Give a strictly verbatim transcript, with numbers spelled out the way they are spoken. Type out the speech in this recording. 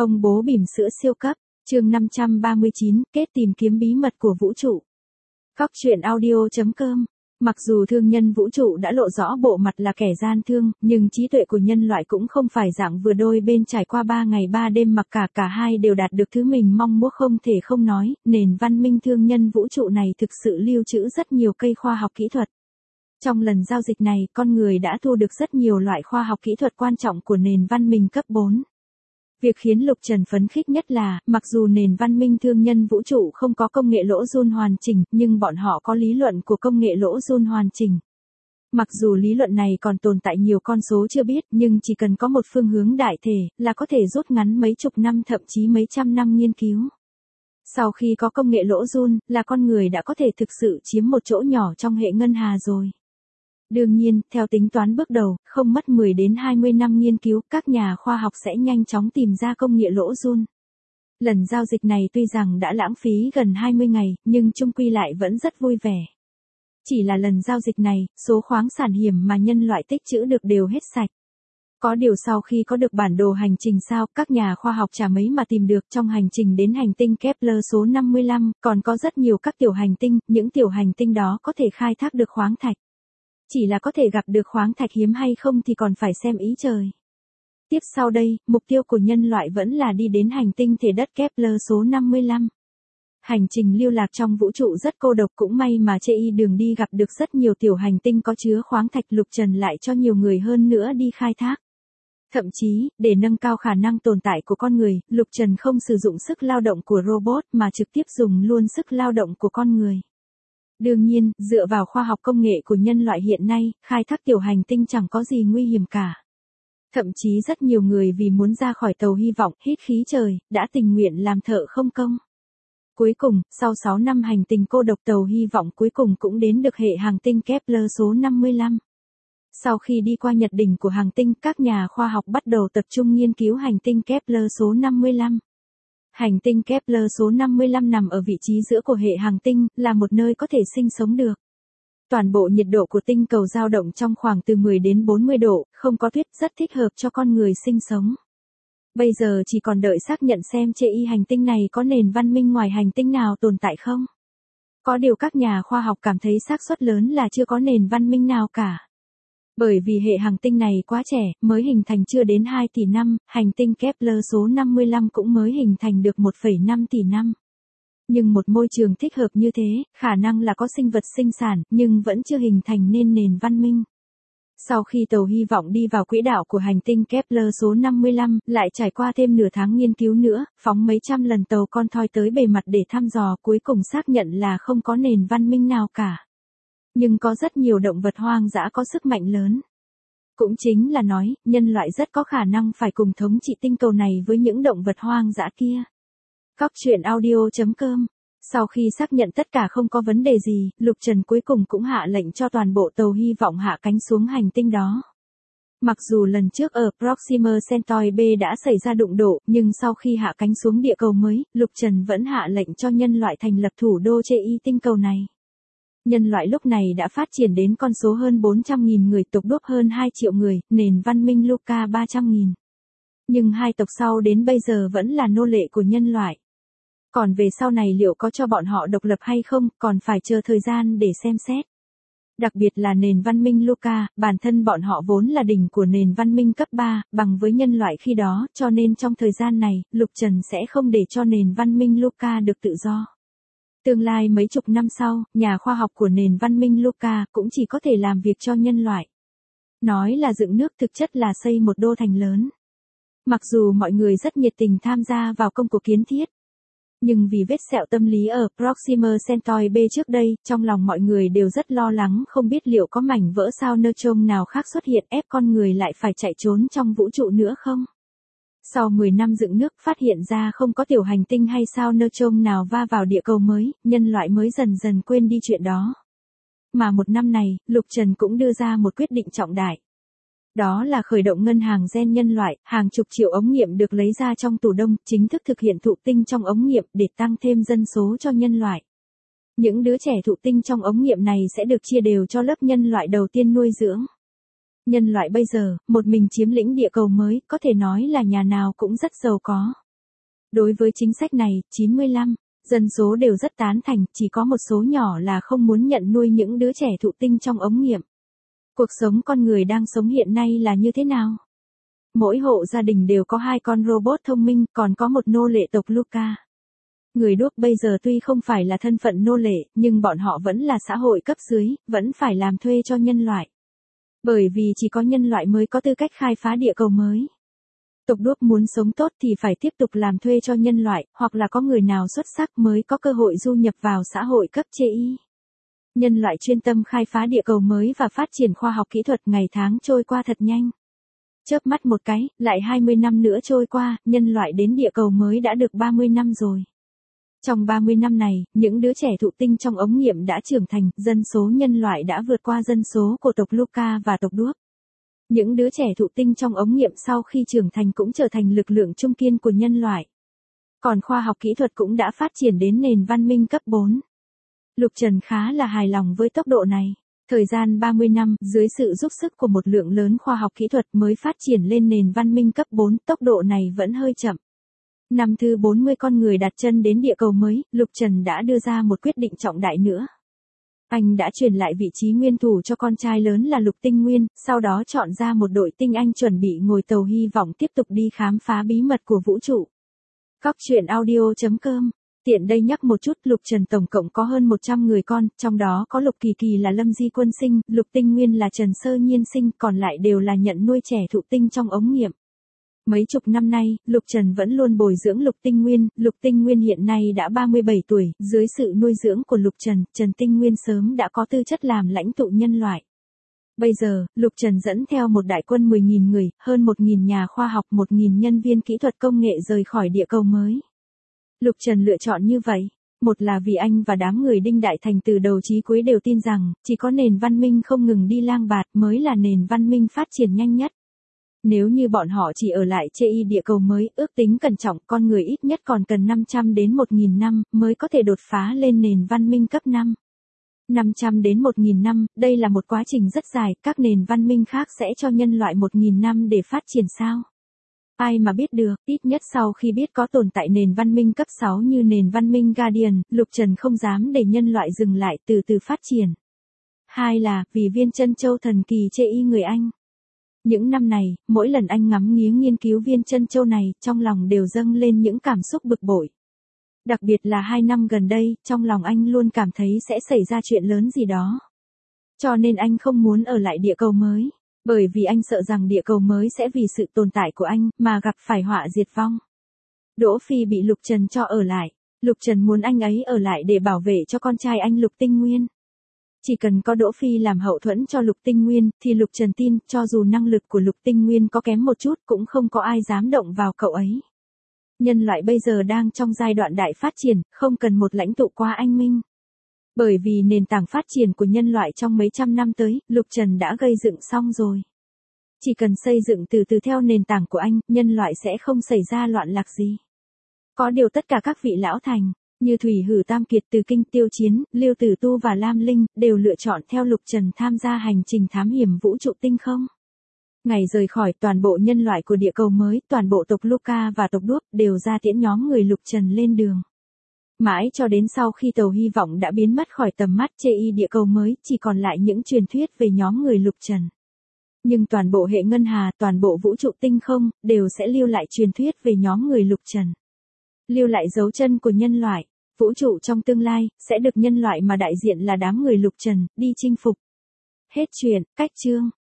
Ông bố bỉm sữa siêu cấp, chương năm trăm ba mươi chín, kết tìm kiếm bí mật của vũ trụ. Cóc truyện audio chấm com. Mặc dù thương nhân vũ trụ đã lộ rõ bộ mặt là kẻ gian thương, nhưng trí tuệ của nhân loại cũng không phải dạng vừa đôi bên trải qua ba ngày ba đêm mặc cả cả hai đều đạt được thứ mình mong muốn. Không thể không nói, nền văn minh thương nhân vũ trụ này thực sự lưu trữ rất nhiều cây khoa học kỹ thuật. Trong lần giao dịch này, con người đã thu được rất nhiều loại khoa học kỹ thuật quan trọng của nền văn minh cấp bốn. Việc khiến Lục Trần phấn khích nhất là, mặc dù nền văn minh thương nhân vũ trụ không có công nghệ lỗ giun hoàn chỉnh, nhưng bọn họ có lý luận của công nghệ lỗ giun hoàn chỉnh. Mặc dù lý luận này còn tồn tại nhiều con số chưa biết, nhưng chỉ cần có một phương hướng đại thể, là có thể rút ngắn mấy chục năm thậm chí mấy trăm năm nghiên cứu. Sau khi có công nghệ lỗ giun, là con người đã có thể thực sự chiếm một chỗ nhỏ trong hệ ngân hà rồi. Đương nhiên, theo tính toán bước đầu, không mất mười đến hai mươi năm nghiên cứu, các nhà khoa học sẽ nhanh chóng tìm ra công nghệ lỗ giun. Lần giao dịch này tuy rằng đã lãng phí gần hai mươi ngày, nhưng chung quy lại vẫn rất vui vẻ. Chỉ là lần giao dịch này, số khoáng sản hiểm mà nhân loại tích trữ được đều hết sạch. Có điều sau khi có được bản đồ hành trình sao, các nhà khoa học chả mấy mà tìm được trong hành trình đến hành tinh Kepler số năm mươi lăm, còn có rất nhiều các tiểu hành tinh, những tiểu hành tinh đó có thể khai thác được khoáng thạch. Chỉ là có thể gặp được khoáng thạch hiếm hay không thì còn phải xem ý trời. Tiếp sau đây, mục tiêu của nhân loại vẫn là đi đến hành tinh thể đất Kepler số năm mươi lăm. Hành trình lưu lạc trong vũ trụ rất cô độc, cũng may mà trên đường đi gặp được rất nhiều tiểu hành tinh có chứa khoáng thạch. Lục Trần lại cho nhiều người hơn nữa đi khai thác. Thậm chí, để nâng cao khả năng tồn tại của con người, Lục Trần không sử dụng sức lao động của robot mà trực tiếp dùng luôn sức lao động của con người. Đương nhiên, dựa vào khoa học công nghệ của nhân loại hiện nay, khai thác tiểu hành tinh chẳng có gì nguy hiểm cả. Thậm chí rất nhiều người vì muốn ra khỏi tàu hy vọng, hít khí trời, đã tình nguyện làm thợ không công. Cuối cùng, sau sáu năm hành trình cô độc, tàu hy vọng cuối cùng cũng đến được hệ hành tinh Kepler số năm mươi lăm. Sau khi đi qua nhật đỉnh của hành tinh, các nhà khoa học bắt đầu tập trung nghiên cứu hành tinh Kepler số năm mươi lăm. Hành tinh Kepler số năm mươi lăm nằm ở vị trí giữa của hệ hành tinh, là một nơi có thể sinh sống được. Toàn bộ nhiệt độ của tinh cầu dao động trong khoảng từ mười đến bốn mươi độ, không có tuyết, rất thích hợp cho con người sinh sống. Bây giờ chỉ còn đợi xác nhận xem trên y hành tinh này có nền văn minh ngoài hành tinh nào tồn tại không. Có điều các nhà khoa học cảm thấy xác suất lớn là chưa có nền văn minh nào cả. Bởi vì hệ hành tinh này quá trẻ, mới hình thành chưa đến hai tỷ năm, hành tinh Kepler số năm mươi lăm cũng mới hình thành được một phẩy năm tỷ năm. Nhưng một môi trường thích hợp như thế, khả năng là có sinh vật sinh sản, nhưng vẫn chưa hình thành nên nền văn minh. Sau khi tàu hy vọng đi vào quỹ đạo của hành tinh Kepler số năm mươi lăm, lại trải qua thêm nửa tháng nghiên cứu nữa, phóng mấy trăm lần tàu con thoi tới bề mặt để thăm dò, cuối cùng xác nhận là không có nền văn minh nào cả. Nhưng có rất nhiều động vật hoang dã có sức mạnh lớn. Cũng chính là nói, nhân loại rất có khả năng phải cùng thống trị tinh cầu này với những động vật hoang dã kia. Cóc truyện audio chấm com. Sau khi xác nhận tất cả không có vấn đề gì, Lục Trần cuối cùng cũng hạ lệnh cho toàn bộ tàu hy vọng hạ cánh xuống hành tinh đó. Mặc dù lần trước ở Proxima Centauri B đã xảy ra đụng độ, nhưng sau khi hạ cánh xuống địa cầu mới, Lục Trần vẫn hạ lệnh cho nhân loại thành lập thủ đô trên y tinh cầu này. Nhân loại lúc này đã phát triển đến con số hơn bốn trăm nghìn người, tộc đốt hơn hai triệu người, nền văn minh Luca ba trăm nghìn. Nhưng hai tộc sau đến bây giờ vẫn là nô lệ của nhân loại. Còn về sau này liệu có cho bọn họ độc lập hay không, còn phải chờ thời gian để xem xét. Đặc biệt là nền văn minh Luca, bản thân bọn họ vốn là đỉnh của nền văn minh cấp ba, bằng với nhân loại khi đó, cho nên trong thời gian này, Lục Trần sẽ không để cho nền văn minh Luca được tự do. Tương lai mấy chục năm sau, nhà khoa học của nền văn minh Luca cũng chỉ có thể làm việc cho nhân loại. Nói là dựng nước thực chất là xây một đô thành lớn. Mặc dù mọi người rất nhiệt tình tham gia vào công cuộc kiến thiết. Nhưng vì vết sẹo tâm lý ở Proxima Centauri B trước đây, trong lòng mọi người đều rất lo lắng không biết liệu có mảnh vỡ sao neutron nào khác xuất hiện ép con người lại phải chạy trốn trong vũ trụ nữa không. Sau mười năm dựng nước phát hiện ra không có tiểu hành tinh hay sao neutron nào va vào địa cầu mới, nhân loại mới dần dần quên đi chuyện đó. Mà một năm này, Lục Trần cũng đưa ra một quyết định trọng đại. Đó là khởi động ngân hàng gen nhân loại, hàng chục triệu ống nghiệm được lấy ra trong tủ đông, chính thức thực hiện thụ tinh trong ống nghiệm để tăng thêm dân số cho nhân loại. Những đứa trẻ thụ tinh trong ống nghiệm này sẽ được chia đều cho lớp nhân loại đầu tiên nuôi dưỡng. Nhân loại bây giờ, một mình chiếm lĩnh địa cầu mới, có thể nói là nhà nào cũng rất giàu có. Đối với chính sách này, chín mươi lăm dân số đều rất tán thành, chỉ có một số nhỏ là không muốn nhận nuôi những đứa trẻ thụ tinh trong ống nghiệm. Cuộc sống con người đang sống hiện nay là như thế nào? Mỗi hộ gia đình đều có hai con robot thông minh, còn có một nô lệ tộc Luca. Người đuốc bây giờ tuy không phải là thân phận nô lệ, nhưng bọn họ vẫn là xã hội cấp dưới, vẫn phải làm thuê cho nhân loại. Bởi vì chỉ có nhân loại mới có tư cách khai phá địa cầu mới. Tộc đuốc muốn sống tốt thì phải tiếp tục làm thuê cho nhân loại, hoặc là có người nào xuất sắc mới có cơ hội du nhập vào xã hội cấp chê y. Nhân loại chuyên tâm khai phá địa cầu mới và phát triển khoa học kỹ thuật, ngày tháng trôi qua thật nhanh. Chớp mắt một cái, lại hai mươi năm nữa trôi qua, nhân loại đến địa cầu mới đã được ba mươi năm rồi. Trong ba mươi năm này, những đứa trẻ thụ tinh trong ống nghiệm đã trưởng thành, dân số nhân loại đã vượt qua dân số của tộc Luca và tộc đuốc. Những đứa trẻ thụ tinh trong ống nghiệm sau khi trưởng thành cũng trở thành lực lượng trung kiên của nhân loại. Còn khoa học kỹ thuật cũng đã phát triển đến nền văn minh cấp bốn. Lục Trần khá là hài lòng với tốc độ này. Thời gian ba mươi năm, dưới sự giúp sức của một lượng lớn khoa học kỹ thuật mới phát triển lên nền văn minh cấp bốn, tốc độ này vẫn hơi chậm. Năm thứ bốn mươi con người đặt chân đến địa cầu mới, Lục Trần đã đưa ra một quyết định trọng đại nữa. Anh đã truyền lại vị trí nguyên thủ cho con trai lớn là Lục Tinh Nguyên, sau đó chọn ra một đội tinh anh chuẩn bị ngồi tàu hy vọng tiếp tục đi khám phá bí mật của vũ trụ. Cóc truyện audio chấm com. Tiện đây nhắc một chút, Lục Trần tổng cộng có hơn một trăm người con, trong đó có Lục Kỳ Kỳ là Lâm Di Quân sinh, Lục Tinh Nguyên là Trần Sơ Nhiên sinh, còn lại đều là nhận nuôi trẻ thụ tinh trong ống nghiệm. Mấy chục năm nay, Lục Trần vẫn luôn bồi dưỡng Lục Tinh Nguyên, Lục Tinh Nguyên hiện nay đã ba mươi bảy tuổi, dưới sự nuôi dưỡng của Lục Trần, Trần Tinh Nguyên sớm đã có tư chất làm lãnh tụ nhân loại. Bây giờ, Lục Trần dẫn theo một đại quân mười nghìn người, hơn một nghìn nhà khoa học, một nghìn nhân viên kỹ thuật công nghệ rời khỏi địa cầu mới. Lục Trần lựa chọn như vậy, một là vì anh và đám người Đinh Đại Thành từ đầu chí cuối đều tin rằng, chỉ có nền văn minh không ngừng đi lang bạt mới là nền văn minh phát triển nhanh nhất. Nếu như bọn họ chỉ ở lại chê y địa cầu mới, ước tính cẩn trọng, con người ít nhất còn cần năm trăm đến một nghìn năm, mới có thể đột phá lên nền văn minh cấp năm. năm trăm đến một nghìn năm, đây là một quá trình rất dài, các nền văn minh khác sẽ cho nhân loại một nghìn năm để phát triển sao? Ai mà biết được, ít nhất sau khi biết có tồn tại nền văn minh cấp sáu như nền văn minh Guardian, Lục Trần không dám để nhân loại dừng lại, từ từ phát triển. Hai là, vì viên chân châu thần kỳ chê y người Anh. Những năm này, mỗi lần anh ngắm nghía nghiên cứu viên chân châu này, trong lòng đều dâng lên những cảm xúc bực bội. Đặc biệt là hai năm gần đây, trong lòng anh luôn cảm thấy sẽ xảy ra chuyện lớn gì đó. Cho nên anh không muốn ở lại địa cầu mới. Bởi vì anh sợ rằng địa cầu mới sẽ vì sự tồn tại của anh, mà gặp phải họa diệt vong. Đỗ Phi bị Lục Trần cho ở lại. Lục Trần muốn anh ấy ở lại để bảo vệ cho con trai anh Lục Tinh Nguyên. Chỉ cần có Đỗ Phi làm hậu thuẫn cho Lục Tinh Nguyên, thì Lục Trần tin, cho dù năng lực của Lục Tinh Nguyên có kém một chút, cũng không có ai dám động vào cậu ấy. Nhân loại bây giờ đang trong giai đoạn đại phát triển, không cần một lãnh tụ quá anh minh. Bởi vì nền tảng phát triển của nhân loại trong mấy trăm năm tới, Lục Trần đã gây dựng xong rồi. Chỉ cần xây dựng từ từ theo nền tảng của anh, nhân loại sẽ không xảy ra loạn lạc gì. Có điều tất cả các vị lão thành, như Thủy Hử Tam Kiệt, Từ Kinh Tiêu Chiến, Liêu Tử Tu và Lam Linh, đều lựa chọn theo Lục Trần tham gia hành trình thám hiểm vũ trụ tinh không. Ngày rời khỏi, toàn bộ nhân loại của địa cầu mới, toàn bộ tộc Luca và tộc đuốc, đều ra tiễn nhóm người Lục Trần lên đường. Mãi cho đến sau khi tàu hy vọng đã biến mất khỏi tầm mắt chê y địa cầu mới, chỉ còn lại những truyền thuyết về nhóm người Lục Trần. Nhưng toàn bộ hệ ngân hà, toàn bộ vũ trụ tinh không, đều sẽ lưu lại truyền thuyết về nhóm người Lục Trần. Lưu lại dấu chân của nhân loại, vũ trụ trong tương lai, sẽ được nhân loại mà đại diện là đám người Lục Trần, đi chinh phục. Hết chuyện, cách chương.